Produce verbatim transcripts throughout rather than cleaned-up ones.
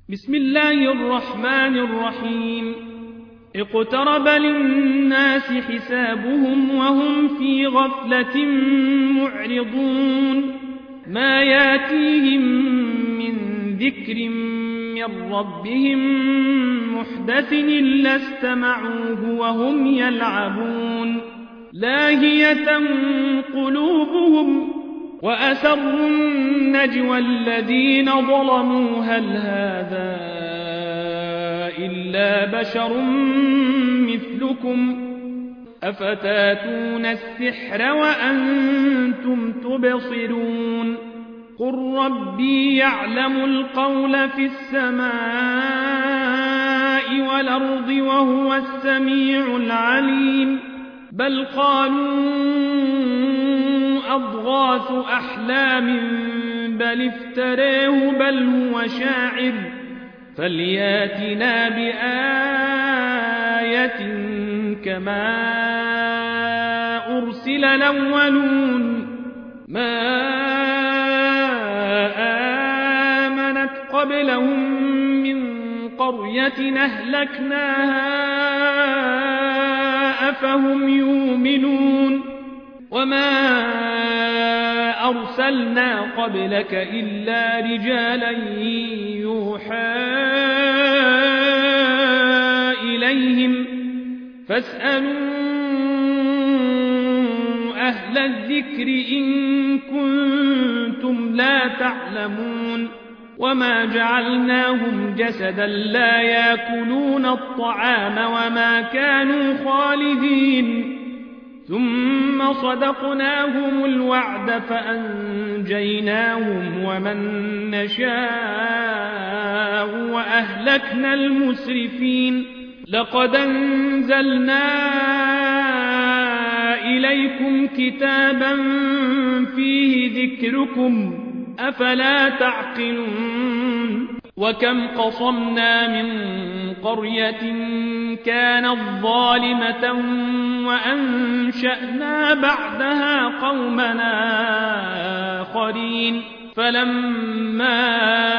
بسم الله الرحمن الرحيم اقترب للناس حسابهم وهم في غفلة معرضون ما ياتيهم من ذكر من ربهم محدث إلا استمعوه وهم يلعبون لاهية قلوبهم وأسروا النجوى الذين ظلموا هل هذا إلا بشر مثلكم أفتاتون السحر وأنتم تبصرون قل ربي يعلم القول في السماء والأرض وهو السميع العليم بل قالوا أضغاث أحلام بل افتريه بل هو شاعر فلياتنا بآية كما أرسل الأولون ما آمنت قبلهم من قرية أهلكناها أفهم يؤمنون وما أرسلنا قبلك إلا رجالا يوحى إليهم فاسألوا أهل الذكر إن كنتم لا تعلمون وما جعلناهم جسدا لا يأكلون الطعام وما كانوا خالدين ثم صدقناهم الوعد فأنجيناهم ومن نشاء وأهلكنا المسرفين لقد أنزلنا إليكم كتابا فيه ذكركم أفلا تعقلون وكم قصمنا من قرية كانت ظالمة وأنشأنا بعدها قومنا آخرين فلما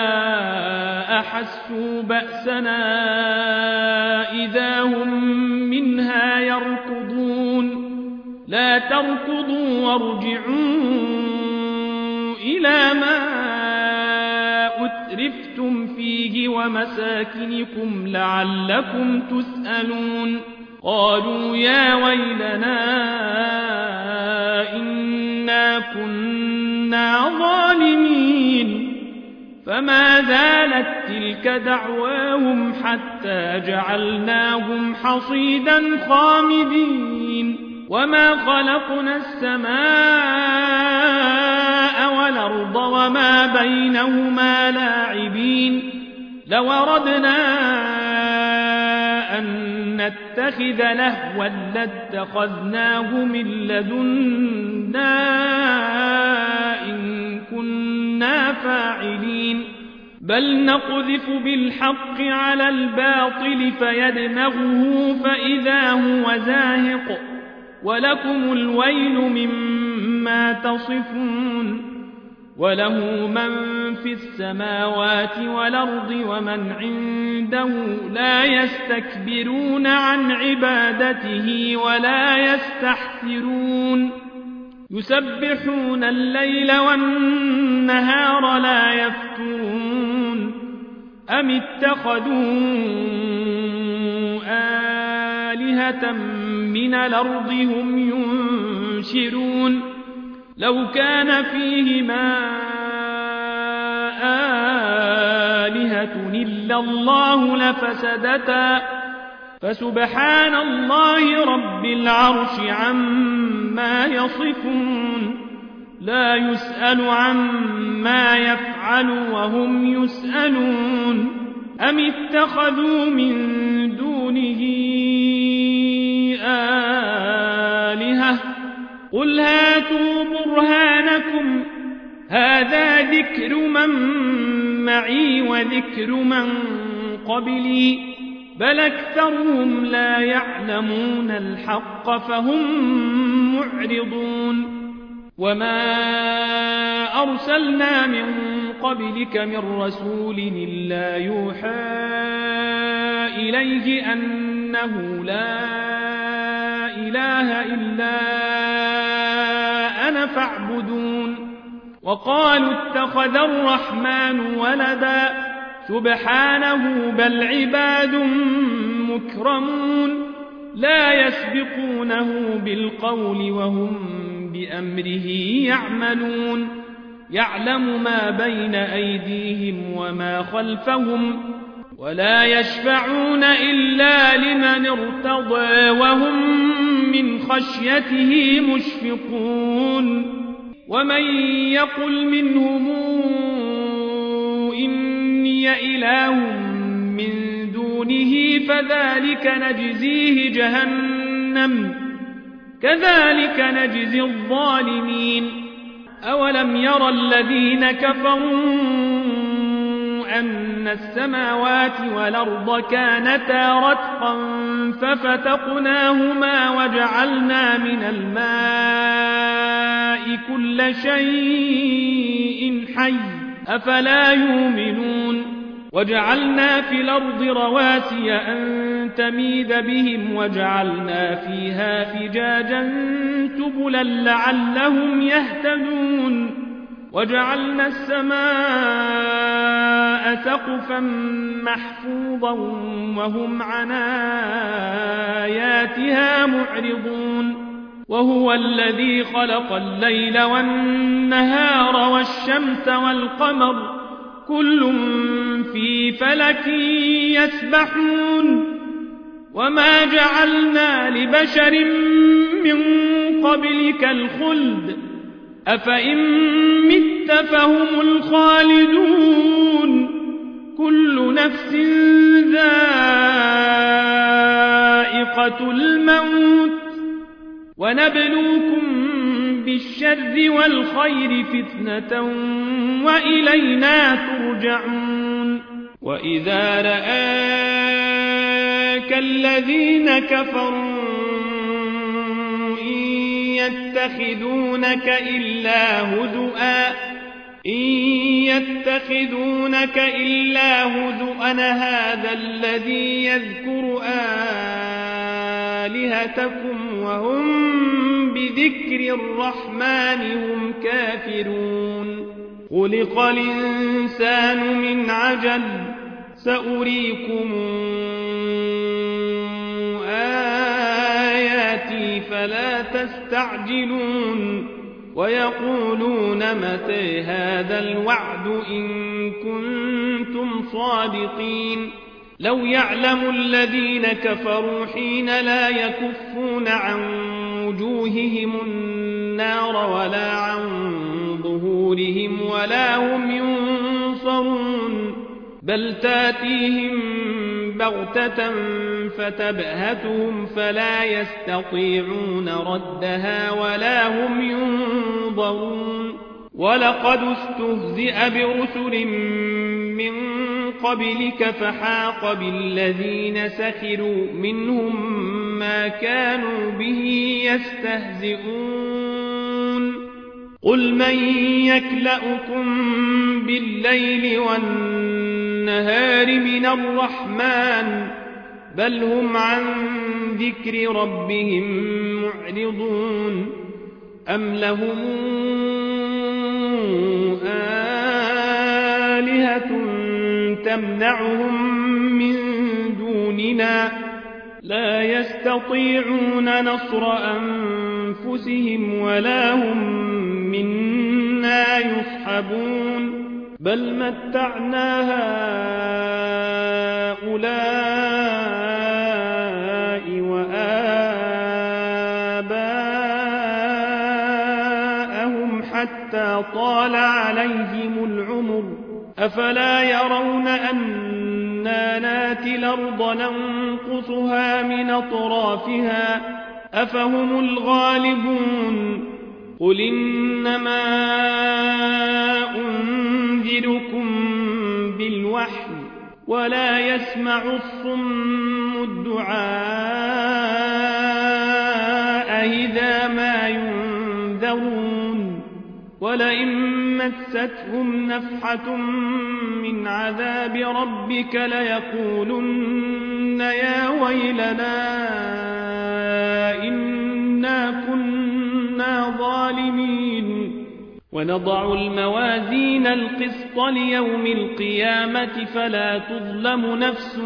أحسوا بأسنا إذا هم منها يركضون لا تركضوا وارجعوا إلى ما أترفتم فيه ومساكنكم لعلكم تسألون قالوا يا ويلنا إنا كنا ظالمين فما زالت تلك دعواهم حتى جعلناهم حصيدا خامدين وما خلقنا السماء والأرض وما بينهما لاعبين لو أردنا أن نتخذ لهوا لاتخذناه من لدنا إن كنا فاعلين بل نقذف بالحق على الباطل فيدمغه فإذا هو زاهق ولكم الويل مما تصفون وله من في السماوات والأرض ومن عنده لا يستكبرون عن عبادته ولا يستحسرون يسبحون الليل والنهار لا يفترون أم اتخذوا آلهة من الأرض هم ينشرون لو كان فيهما آلهة إلا الله لفسدتا فسبحان الله رب العرش عما يصفون لا يسأل عما يفعل وهم يسألون أم اتخذوا من دونه آلهة قل هاتوا برهانكم هذا ذكر من معي وذكر من قبلي بل أكثرهم لا يعلمون الحق فهم معرضون وما أرسلنا من قبلك من رسول إلا يوحى إليه أنه لا إله إلا أنا فاعبدون وقالوا اتخذ الرحمن ولدا سبحانه بل عباد مكرمون لا يسبقونه بالقول وهم بأمره يعملون يعلم ما بين أيديهم وما خلفهم ولا يشفعون إلا لمن ارتضى وهم من خشيته مشفقون ومن يقل منهم إني إله من دونه فذلك نجزيه جهنم كذلك نجزي الظالمين أولم يرى الذين كفروا أن السماوات والأرض كانتا رتقا ففتقناهما وجعلنا من الماء كل شيء حي أفلا يؤمنون وجعلنا في الأرض رواسي أن تميد بهم وجعلنا فيها فجاجا سبلا لعلهم يهتدون وجعلنا السماء سقفا محفوظا وهم عن آياتها معرضون وهو الذي خلق الليل والنهار والشمس والقمر كل في فلك يسبحون وما جعلنا لبشر من قبلك الخلد أفإن مت فهم الخالدون كل نفس ذائقة الموت ونبلوكم بالشر والخير فتنة وإلينا ترجعون وإذا رآك الذين كفروا إن يتخذونك إلا هزؤا إن يتخذونك إلا هزؤا هذا الذي يذكر آلهتكم وهم بذكر الرحمن هم كافرون خلق الإنسان من عجل سأريكم آياتي فلا تستعجلون ويقولون متى هذا الوعد إن كنتم صادقين لو يعلم الذين كفروا حين لا يكفون عن وجوههم النار ولا عن ظهورهم ولا هم ينصرون بل تاتيهم بغتة فتبهتهم فلا يستطيعون ردها ولا هم ينظرون ولقد استهزئ برسل من قبلك فحاق بالذين سخروا منهم ما كانوا به يستهزئون قل من يكلأكم بالليل والنهار من الرحمن بل هم عن ذكر ربهم معرضون أم لهم آلهة تمنعهم من دوننا لا يستطيعون نصر أنفسهم ولا هم منا يصحبون بل متعنا هؤلاء وآباءهم حتى طال عليهم العمر أفلا يرون أنا ناتي الأرض ننقصها من أطرافها أفهم الغالبون قل إنما أنذركم بالوحي ولا يسمع الصم الدعاء إذا ما ينذرون ولئن مستهم نفحة من عذاب ربك ليقولن يا ويلنا إنا كنا ظالمين ونضع الموازين القسط ليوم القيامة فلا تظلم نفس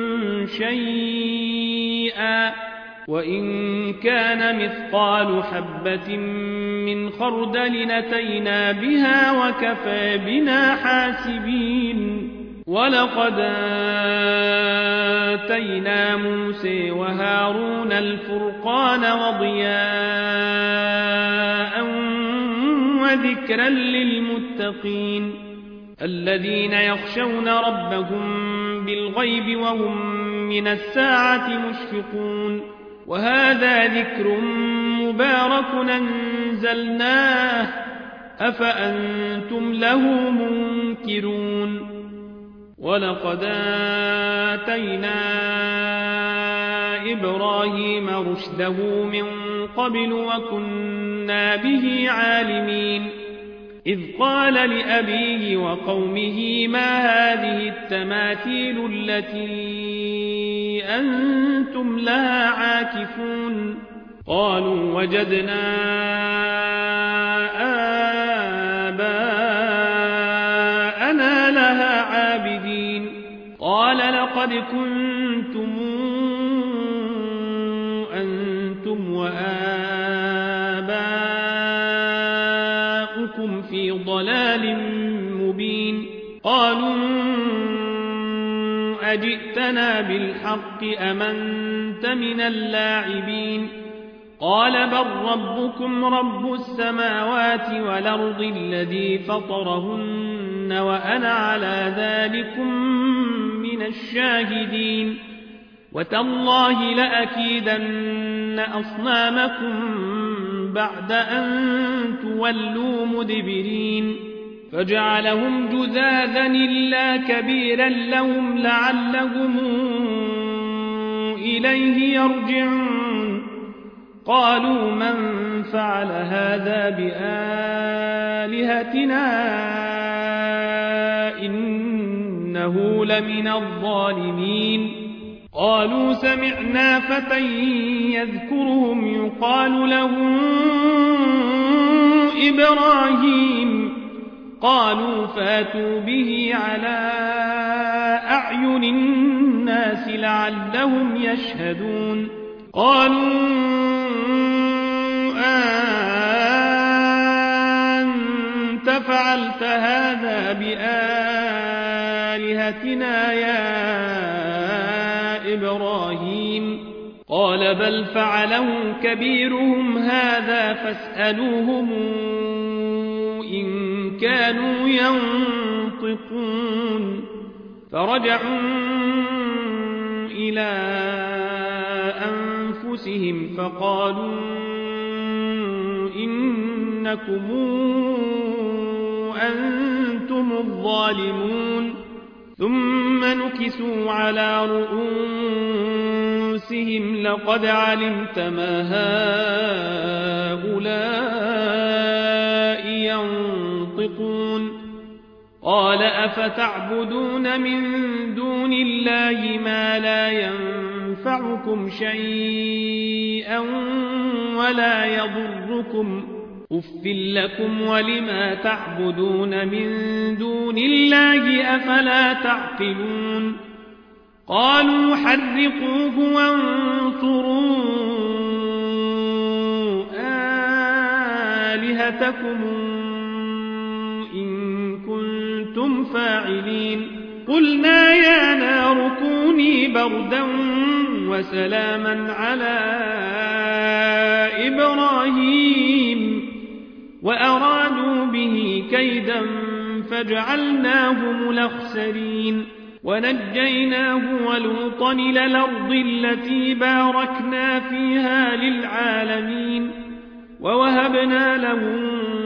شيئا وإن كان مثقال حبة من خردل أتينا بها وكفى بنا حاسبين ولقد آتينا موسى وهارون الفرقان وضياء وذكرا للمتقين الذين يخشون ربهم بالغيب وهم من الساعة مشفقون وهذا ذكر مبارك أنزلناه أفأنتم له منكرون ولقد آتينا إبراهيم رشده من قبل وكنا به عالمين إذ قال لأبيه وقومه ما هذه التماثيل التي أنتم لها عاكفون قالوا وجدنا آباءنا لها عابدين قال لقد كنتم أنتم وآباؤكم في ضلال مبين قالوا أجئتنا بالحق أم أنت من اللاعبين قال بل ربكم رب السماوات والأرض الذي فطرهن وأنا على ذلكم من الشاهدين وتالله لأكيدن أصنامكم بعد أن تولوا مدبرين فجعلهم جذاذا إلا كبيرا لهم لعلهم إليه يرجعون قالوا من فعل هذا بآلهتنا إنه لمن الظالمين قالوا سمعنا فتى يذكرهم يقال له إبراهيم قالوا فاتوا به على أعين الناس لعلهم يشهدون قالوا أنت فعلت هذا بآلهتنا يا إبراهيم قال بل فعله كبيرهم هذا فاسألوهم إن كانوا ينطقون فرجعوا إلى أنفسهم فقالوا إنكم أنتم الظالمون ثم نكسوا على رؤوسهم لقد علمت ما هؤلاء ينطقون قال أفتعبدون من دون الله ما لا ينفعكم شيئا ولا يضركم أف لكم ولما تعبدون من دون الله أفلا تعقلون قالوا حرقوه وانصروا آلهتكم إن كنتم فاعلين قلنا يا نار كوني بردا وسلاما على إبراهيم وأرادوا به كيدا فجعلناهم الأخسرين ونجيناه ولوطا إلى الأرض التي باركنا فيها للعالمين ووهبنا له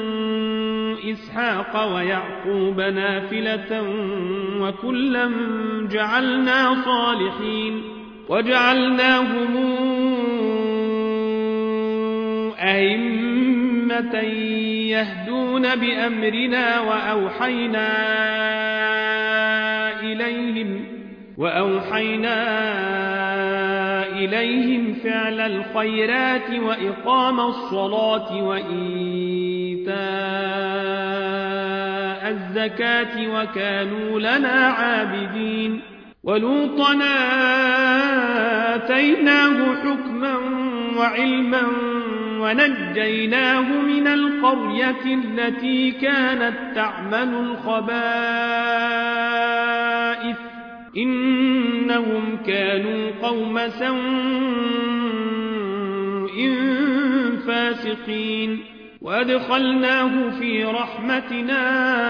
إسحاق ويعقوب نافلة وكلا جعلنا صالحين وجعلناهم أئمة أمة يهدون بأمرنا وأوحينا إليهم وأوحينا إليهم فعل الخيرات وإقام الصلاة وإيتاء الزكاة وكانوا لنا عابدين ولوطا آتيناه حكما وعلما ونجيناه من القرية التي كانت تعمل الخبائث إنهم كانوا قوم سوء فاسقين وأدخلناه في رحمتنا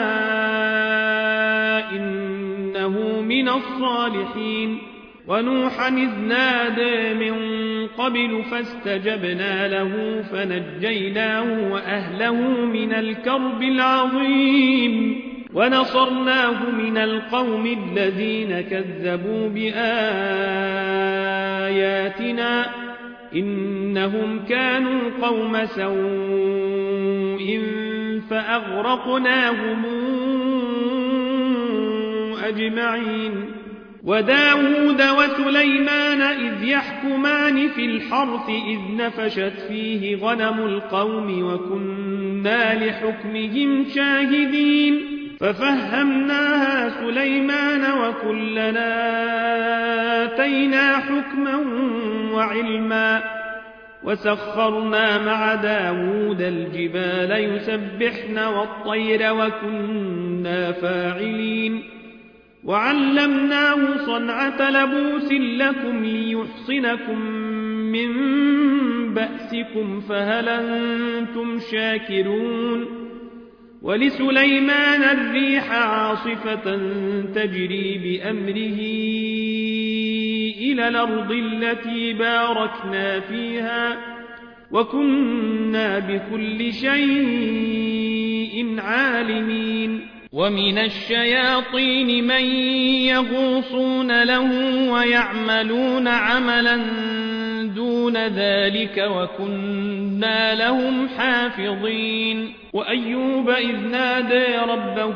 إنه من الصالحين ونوحا إذ نادى من قبل فاستجبنا له فنجيناه وأهله من الكرب العظيم ونصرناه من القوم الذين كذبوا بآياتنا إنهم كانوا قوم سوء فأغرقناهم أجمعين وداود وسليمان إذ يحكمان في الحرث إذ نفشت فيه غنم القوم وكنا لحكمهم شاهدين ففهمناها سليمان وكلنا آتينا حكما وعلما وسخرنا مع داود الجبال يسبحن والطير وكنا فاعلين وعلمناه صنعة لبوس لكم ليحصنكم من بأسكم فهل أنتم شاكرون ولسليمان الريح عاصفة تجري بأمره إلى الأرض التي باركنا فيها وكنا بكل شيء عالمين ومن الشياطين من يغوصون له ويعملون عملا دون ذلك وكنا لهم حافظين وأيوب إذ نادى ربه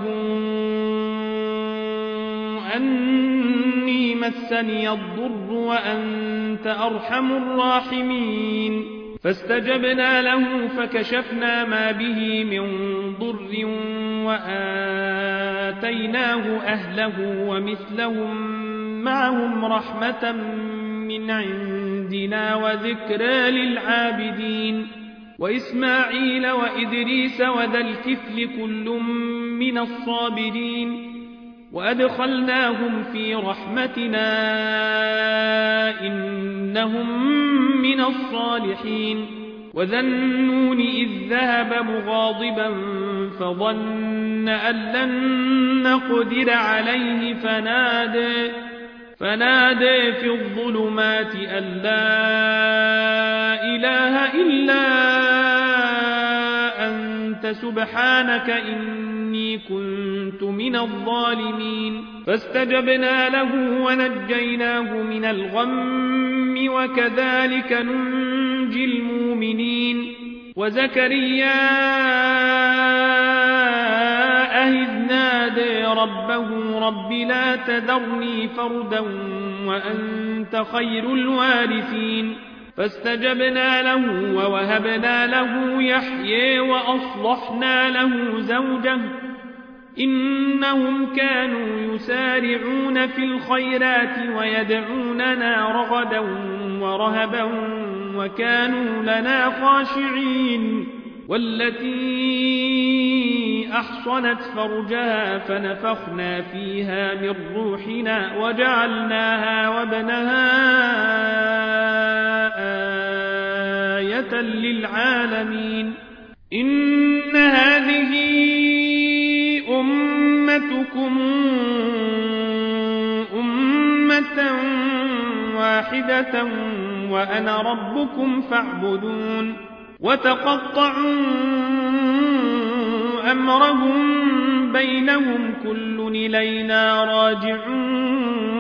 أني مسني الضر وأنت أرحم الراحمين فاستجبنا له فكشفنا ما به من ضر وآتيناه أهله ومثلهم معهم رحمة من عندنا وذكرى للعابدين وإسماعيل وإدريس وذا الكفل كل من الصابرين وأدخلناهم في رحمتنا إنهم من الصالحين وذا النون إذ ذهب مغاضبا فظن أن لن نقدر عليه فنادى فنادى في الظلمات أن لا إله إلا أنت سبحانك إني كنت من الظالمين فاستجبنا له ونجيناه من الغم وكذلك ننجي المؤمنين وزكريا إذ نادى ربه رب لا تذرني فردا وأنت خير الوارثين فاستجبنا له ووهبنا له يحيى وأصلحنا له زوجه إنهم كانوا يسارعون في الخيرات ويدعوننا رغدا ورهبا وكانوا لنا خاشعين والتي أحصنت فرجها فنفخنا فيها من روحنا وجعلناها وابنها آية للعالمين إن هذه أمتكم أمة واحدة وأنا ربكم فاعبدون وتقطعوا أمرهم بينهم كل إلينا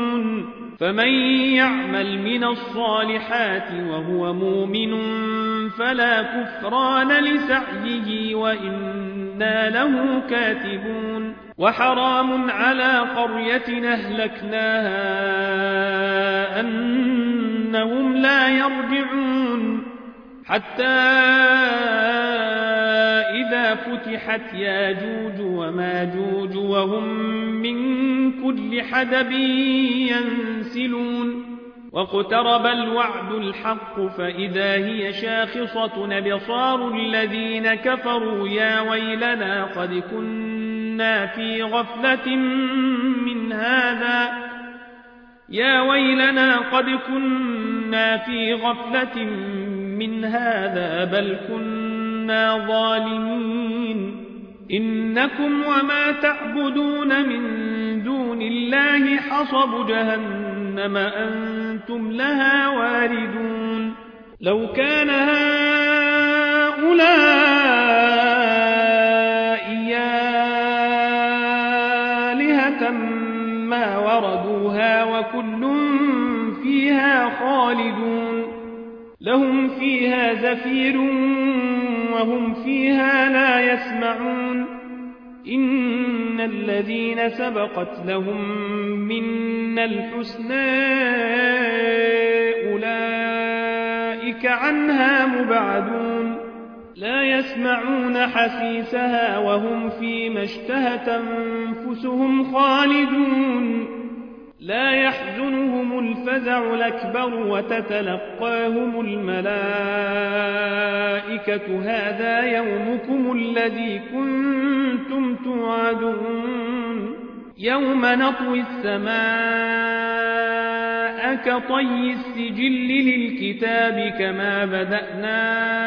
راجعون فمن يعمل من الصالحات وهو مؤمن فلا كفران لسعيه وإنا له كاتبون وحرام على قرية أهلكناها أنهم لا يرجعون حتى إذا فتحت ياجوج وماجوج وهم من كل حدب ينسلون واقترب الوعد الحق فإذا هي شاخصة أبصار الذين كفروا يا ويلنا قد كنا في غفلة من هذا يا ويلنا قد كنا في غفلة من هذا بل كنا ظالمين إنكم وما تعبدون من دون الله حصب جهنم أنتم لها واردون لو كان هؤلاء آلهة ما وردوها وكل فيها خالدون لهم فيها زفير وهم فيها لا يسمعون إن الذين سبقت لهم منا الحسنى أولئك عنها مبعدون لا يسمعون حسيسها وهم فيما اشتهت أنفسهم خالدون لا يحزنهم الفزع الأكبر وتتلقاهم الملائكة هذا يومكم الذي كنتم توعدون يوم نطوي السماء كطي السجل للكتاب كما بدأنا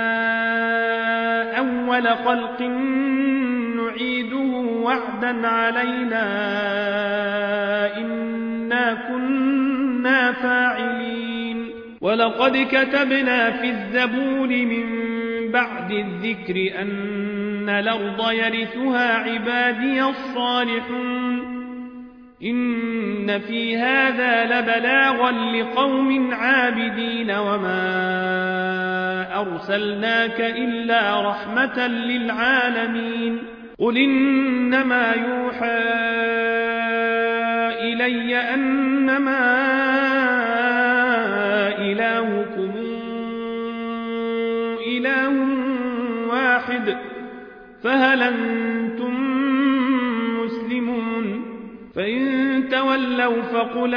أول خلق نعيده وعدا علينا إنا كنا فاعلين ولقد كتبنا في الزبور من بعد الذكر أن الأرض يرثها عبادي الصالحون إن في هذا لبلاغا لقوم عابدين وما أرسلناك إلا رحمة للعالمين قل إنما يوحى إلي أنما إلهكم إله واحد فهل أنتم مسلمون فإن تولوا فقل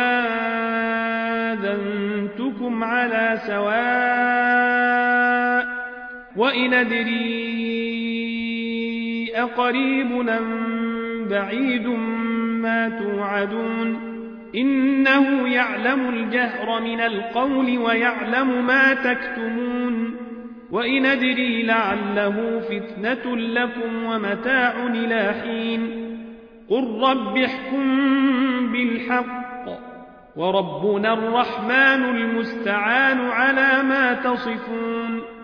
آذنتكم على سواء وإن أدري أقريب أم بعيد ما توعدون إنه يعلم الجهر من القول ويعلم ما تكتمون وإن أدري لعله فتنة لكم ومتاع إلى حين قل رب احكم بالحق وربنا الرحمن المستعان على ما تصفون